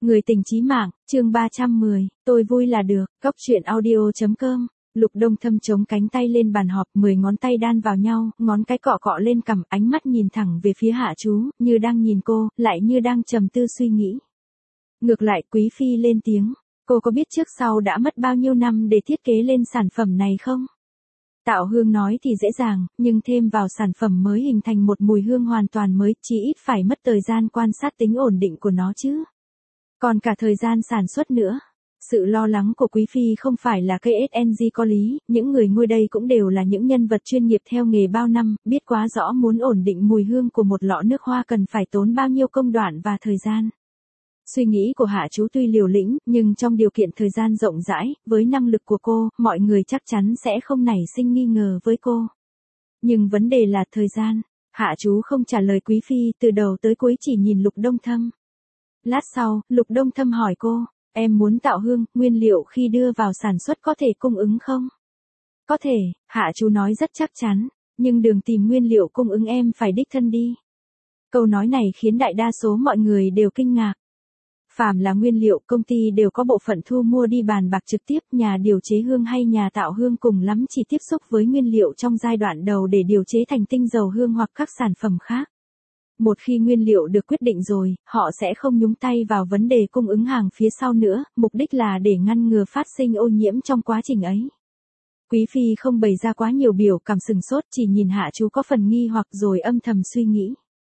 Người tình chí mạng, chương 310, tôi vui là được, Cóc truyện audio.com. Lục Đông Thâm chống cánh tay lên bàn họp, 10 ngón tay đan vào nhau, ngón cái cọ cọ lên cằm, ánh mắt nhìn thẳng về phía Hạ Chú, như đang nhìn cô, lại như đang trầm tư suy nghĩ. Ngược lại, Quý Phi lên tiếng, cô có biết trước sau đã mất bao nhiêu năm để thiết kế lên sản phẩm này không? Tạo hương nói thì dễ dàng, nhưng thêm vào sản phẩm mới hình thành một mùi hương hoàn toàn mới, chỉ ít phải mất thời gian quan sát tính ổn định của nó chứ. Còn cả thời gian sản xuất nữa. Sự lo lắng của Quý Phi không phải là KSNG có lý, những người ngồi đây cũng đều là những nhân vật chuyên nghiệp theo nghề bao năm, biết quá rõ muốn ổn định mùi hương của một lọ nước hoa cần phải tốn bao nhiêu công đoạn và thời gian. Suy nghĩ của Hạ Chú tuy liều lĩnh, nhưng trong điều kiện thời gian rộng rãi, với năng lực của cô, mọi người chắc chắn sẽ không nảy sinh nghi ngờ với cô. Nhưng vấn đề là thời gian. Hạ Chú không trả lời Quý Phi, từ đầu tới cuối chỉ nhìn Lục Đông Thâm. Lát sau, Lục Đông Thâm hỏi cô, em muốn tạo hương, nguyên liệu khi đưa vào sản xuất có thể cung ứng không? Có thể, Hạ Chú nói rất chắc chắn, nhưng đường tìm nguyên liệu cung ứng em phải đích thân đi. Câu nói này khiến đại đa số mọi người đều kinh ngạc. Phàm là nguyên liệu, công ty đều có bộ phận thu mua đi bàn bạc trực tiếp, nhà điều chế hương hay nhà tạo hương cùng lắm chỉ tiếp xúc với nguyên liệu trong giai đoạn đầu để điều chế thành tinh dầu hương hoặc các sản phẩm khác. Một khi nguyên liệu được quyết định rồi, họ sẽ không nhúng tay vào vấn đề cung ứng hàng phía sau nữa, mục đích là để ngăn ngừa phát sinh ô nhiễm trong quá trình ấy. Quý Phi không bày ra quá nhiều biểu cảm sừng sốt, chỉ nhìn Hạ Chú có phần nghi hoặc rồi âm thầm suy nghĩ.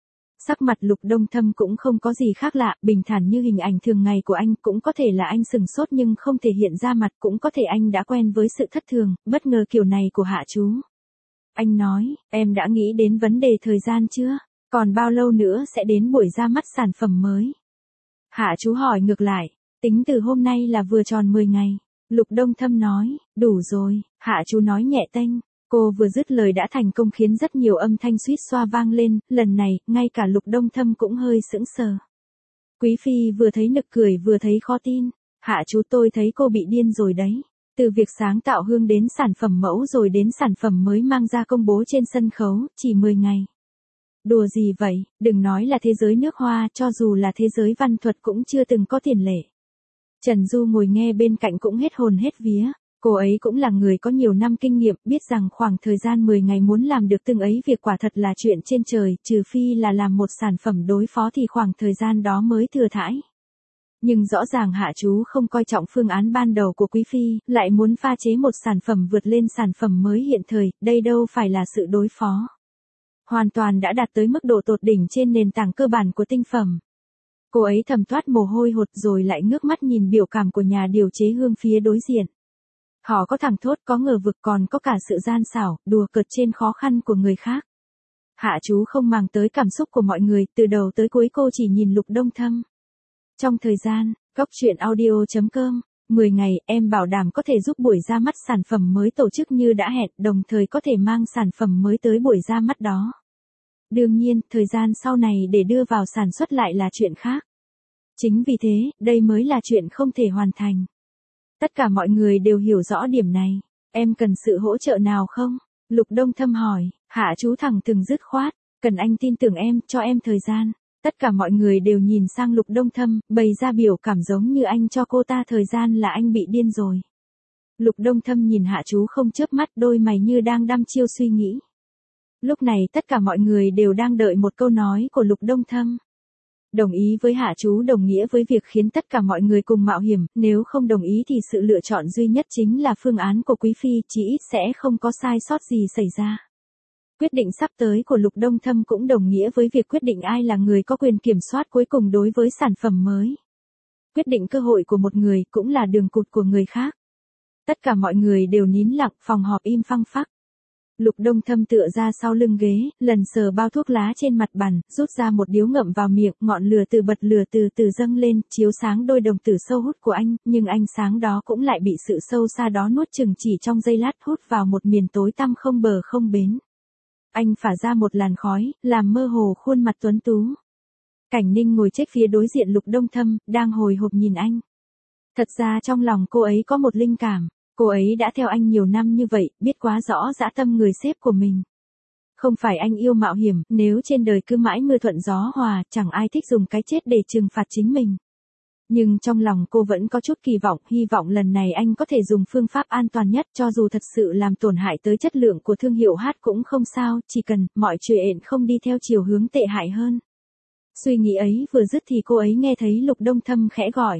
Sắc mặt Lục Đông Thâm cũng không có gì khác lạ, bình thản như hình ảnh thường ngày của anh, cũng có thể là anh sừng sốt nhưng không thể hiện ra mặt, cũng có thể anh đã quen với sự thất thường, bất ngờ kiểu này của Hạ Chú. Anh nói, em đã nghĩ đến vấn đề thời gian chưa? Còn bao lâu nữa sẽ đến buổi ra mắt sản phẩm mới? Hạ Chú hỏi ngược lại, tính từ hôm nay là vừa tròn 10 ngày. Lục Đông Thâm nói, đủ rồi, Hạ Chú nói nhẹ tênh. Cô vừa dứt lời đã thành công khiến rất nhiều âm thanh suýt xoa vang lên, lần này, ngay cả Lục Đông Thâm cũng hơi sững sờ. Quý Phi vừa thấy nực cười vừa thấy khó tin, Hạ Chú tôi thấy cô bị điên rồi đấy. Từ việc sáng tạo hương đến sản phẩm mẫu rồi đến sản phẩm mới mang ra công bố trên sân khấu, chỉ 10 ngày. Đùa gì vậy, đừng nói là thế giới nước hoa, cho dù là thế giới văn thuật cũng chưa từng có tiền lệ. Trần Du ngồi nghe bên cạnh cũng hết hồn hết vía. Cô ấy cũng là người có nhiều năm kinh nghiệm, biết rằng khoảng thời gian 10 ngày muốn làm được từng ấy việc quả thật là chuyện trên trời, trừ phi là làm một sản phẩm đối phó thì khoảng thời gian đó mới thừa thãi. Nhưng rõ ràng Hạ Chú không coi trọng phương án ban đầu của Quý Phi, lại muốn pha chế một sản phẩm vượt lên sản phẩm mới hiện thời, đây đâu phải là sự đối phó. Hoàn toàn đã đạt tới mức độ tột đỉnh trên nền tảng cơ bản của tinh phẩm. Cô ấy thầm toát mồ hôi hột rồi lại ngước mắt nhìn biểu cảm của nhà điều chế hương phía đối diện. Họ có thẳng thốt, có ngờ vực, còn có cả sự gian xảo, đùa cợt trên khó khăn của người khác. Hạ Chú không màng tới cảm xúc của mọi người, từ đầu tới cuối cô chỉ nhìn Lục Đông Thâm. Trong thời gian, Cóc truyện audio.com, 10 ngày, em bảo đảm có thể giúp buổi ra mắt sản phẩm mới tổ chức như đã hẹn, đồng thời có thể mang sản phẩm mới tới buổi ra mắt đó. Đương nhiên, thời gian sau này để đưa vào sản xuất lại là chuyện khác. Chính vì thế, đây mới là chuyện không thể hoàn thành. Tất cả mọi người đều hiểu rõ điểm này. Em cần sự hỗ trợ nào không? Lục Đông Thâm hỏi. Hạ Chú thẳng thừng dứt khoát. Cần anh tin tưởng em, cho em thời gian. Tất cả mọi người đều nhìn sang Lục Đông Thâm, bày ra biểu cảm giống như anh cho cô ta thời gian là anh bị điên rồi. Lục Đông Thâm nhìn Hạ Chú không chớp mắt, đôi mày như đang đăm chiêu suy nghĩ. Lúc này tất cả mọi người đều đang đợi một câu nói của Lục Đông Thâm. Đồng ý với Hạ Chú đồng nghĩa với việc khiến tất cả mọi người cùng mạo hiểm, nếu không đồng ý thì sự lựa chọn duy nhất chính là phương án của Quý Phi, chỉ ít sẽ không có sai sót gì xảy ra. Quyết định sắp tới của Lục Đông Thâm cũng đồng nghĩa với việc quyết định ai là người có quyền kiểm soát cuối cùng đối với sản phẩm mới. Quyết định cơ hội của một người cũng là đường cụt của người khác. Tất cả mọi người đều nín lặng, phòng họp im phăng phắc. Lục Đông Thâm tựa ra sau lưng ghế, lần sờ bao thuốc lá trên mặt bàn, rút ra một điếu ngậm vào miệng, ngọn lửa từ bật lửa từ từ dâng lên, chiếu sáng đôi đồng tử sâu hút của anh, nhưng ánh sáng đó cũng lại bị sự sâu xa đó nuốt chừng chỉ trong giây lát, hút vào một miền tối tăm không bờ không bến. Anh phả ra một làn khói, làm mơ hồ khuôn mặt tuấn tú. Cảnh Ninh ngồi chết phía đối diện Lục Đông Thâm, đang hồi hộp nhìn anh. Thật ra trong lòng cô ấy có một linh cảm. Cô ấy đã theo anh nhiều năm như vậy, biết quá rõ dã tâm người sếp của mình. Không phải anh yêu mạo hiểm, nếu trên đời cứ mãi mưa thuận gió hòa, chẳng ai thích dùng cái chết để trừng phạt chính mình. Nhưng trong lòng cô vẫn có chút kỳ vọng, hy vọng lần này anh có thể dùng phương pháp an toàn nhất, cho dù thật sự làm tổn hại tới chất lượng của thương hiệu hát cũng không sao, chỉ cần mọi chuyện không đi theo chiều hướng tệ hại hơn. Suy nghĩ ấy vừa dứt thì cô ấy nghe thấy Lục Đông Thâm khẽ gọi.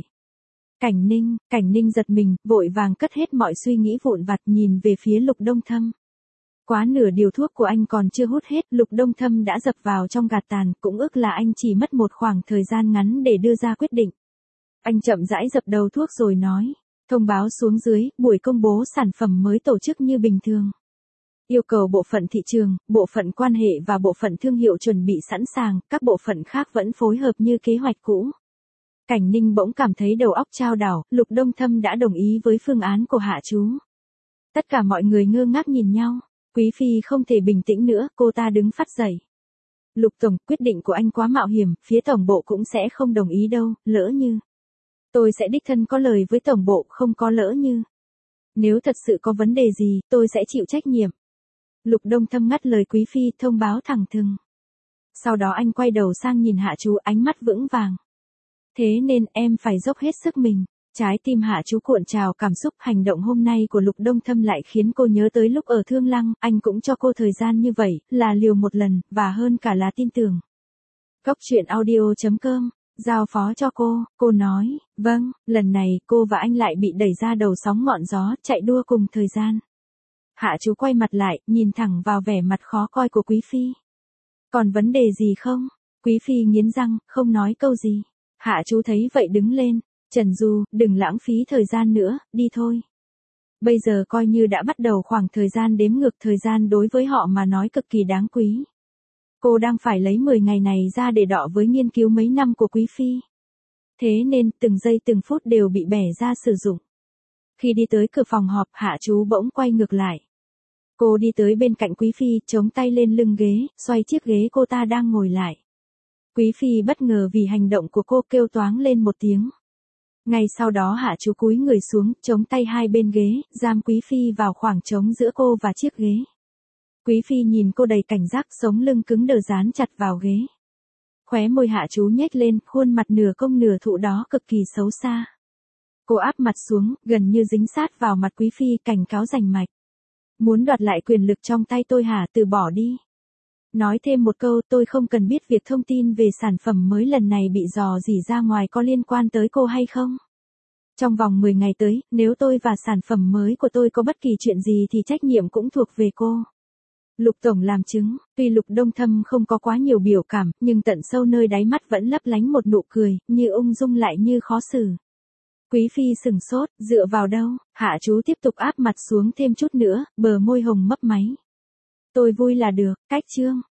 Cảnh Ninh giật mình, vội vàng cất hết mọi suy nghĩ vụn vặt nhìn về phía Lục Đông Thâm. Quá nửa điều thuốc của anh còn chưa hút hết, Lục Đông Thâm đã dập vào trong gạt tàn, cũng ước là anh chỉ mất một khoảng thời gian ngắn để đưa ra quyết định. Anh chậm rãi dập đầu thuốc rồi nói, thông báo xuống dưới, buổi công bố sản phẩm mới tổ chức như bình thường. Yêu cầu bộ phận thị trường, bộ phận quan hệ và bộ phận thương hiệu chuẩn bị sẵn sàng, các bộ phận khác vẫn phối hợp như kế hoạch cũ. Cảnh Ninh bỗng cảm thấy đầu óc chao đảo, Lục Đông Thâm đã đồng ý với phương án của Hạ Chú. Tất cả mọi người ngơ ngác nhìn nhau, Quý Phi không thể bình tĩnh nữa, cô ta đứng phắt dậy. Lục Tổng, quyết định của anh quá mạo hiểm, phía tổng bộ cũng sẽ không đồng ý đâu, lỡ như. Tôi sẽ đích thân có lời với tổng bộ, không có lỡ như. Nếu thật sự có vấn đề gì, tôi sẽ chịu trách nhiệm. Lục Đông Thâm ngắt lời Quý Phi, thông báo thẳng thừng. Sau đó anh quay đầu sang nhìn Hạ Chú, ánh mắt vững vàng. Thế nên em phải dốc hết sức mình. Trái tim Hạ Chú cuộn trào cảm xúc, hành động hôm nay của Lục Đông Thâm lại khiến cô nhớ tới lúc ở Thương Lăng, anh cũng cho cô thời gian như vậy, là liều một lần, và hơn cả là tin tưởng. Cốc truyện audio.com, giao phó cho cô nói, vâng, lần này cô và anh lại bị đẩy ra đầu sóng ngọn gió, chạy đua cùng thời gian. Hạ Chú quay mặt lại, nhìn thẳng vào vẻ mặt khó coi của Quý Phi. Còn vấn đề gì không? Quý Phi nghiến răng, không nói câu gì. Hạ Chú thấy vậy đứng lên. Trần Du, đừng lãng phí thời gian nữa, đi thôi. Bây giờ coi như đã bắt đầu khoảng thời gian đếm ngược, thời gian đối với họ mà nói cực kỳ đáng quý. Cô đang phải lấy 10 ngày này ra để đọ với nghiên cứu mấy năm của Quý Phi. Thế nên, từng giây từng phút đều bị bẻ ra sử dụng. Khi đi tới cửa phòng họp, Hạ Chú bỗng quay ngược lại. Cô đi tới bên cạnh Quý Phi, chống tay lên lưng ghế, xoay chiếc ghế cô ta đang ngồi lại. Quý Phi bất ngờ vì hành động của cô, kêu toáng lên một tiếng. Ngay sau đó Hạ Chú cúi người xuống, chống tay hai bên ghế, giam Quý Phi vào khoảng trống giữa cô và chiếc ghế. Quý Phi nhìn cô đầy cảnh giác, sống lưng cứng đờ dán chặt vào ghế. Khóe môi Hạ Chú nhếch lên, khuôn mặt nửa công nửa thụ đó cực kỳ xấu xa. Cô áp mặt xuống, gần như dính sát vào mặt Quý Phi, cảnh cáo rành mạch. Muốn đoạt lại quyền lực trong tay tôi hả, từ bỏ đi. Nói thêm một câu, tôi không cần biết việc thông tin về sản phẩm mới lần này bị dò dỉ ra ngoài có liên quan tới cô hay không. Trong vòng 10 ngày tới, nếu tôi và sản phẩm mới của tôi có bất kỳ chuyện gì thì trách nhiệm cũng thuộc về cô. Lục Tổng làm chứng, tuy Lục Đông Thâm không có quá nhiều biểu cảm, nhưng tận sâu nơi đáy mắt vẫn lấp lánh một nụ cười, như ung dung lại như khó xử. Quý Phi sừng sốt, dựa vào đâu? Hạ Chú tiếp tục áp mặt xuống thêm chút nữa, bờ môi hồng mấp máy. Tôi vui là được, cách chương.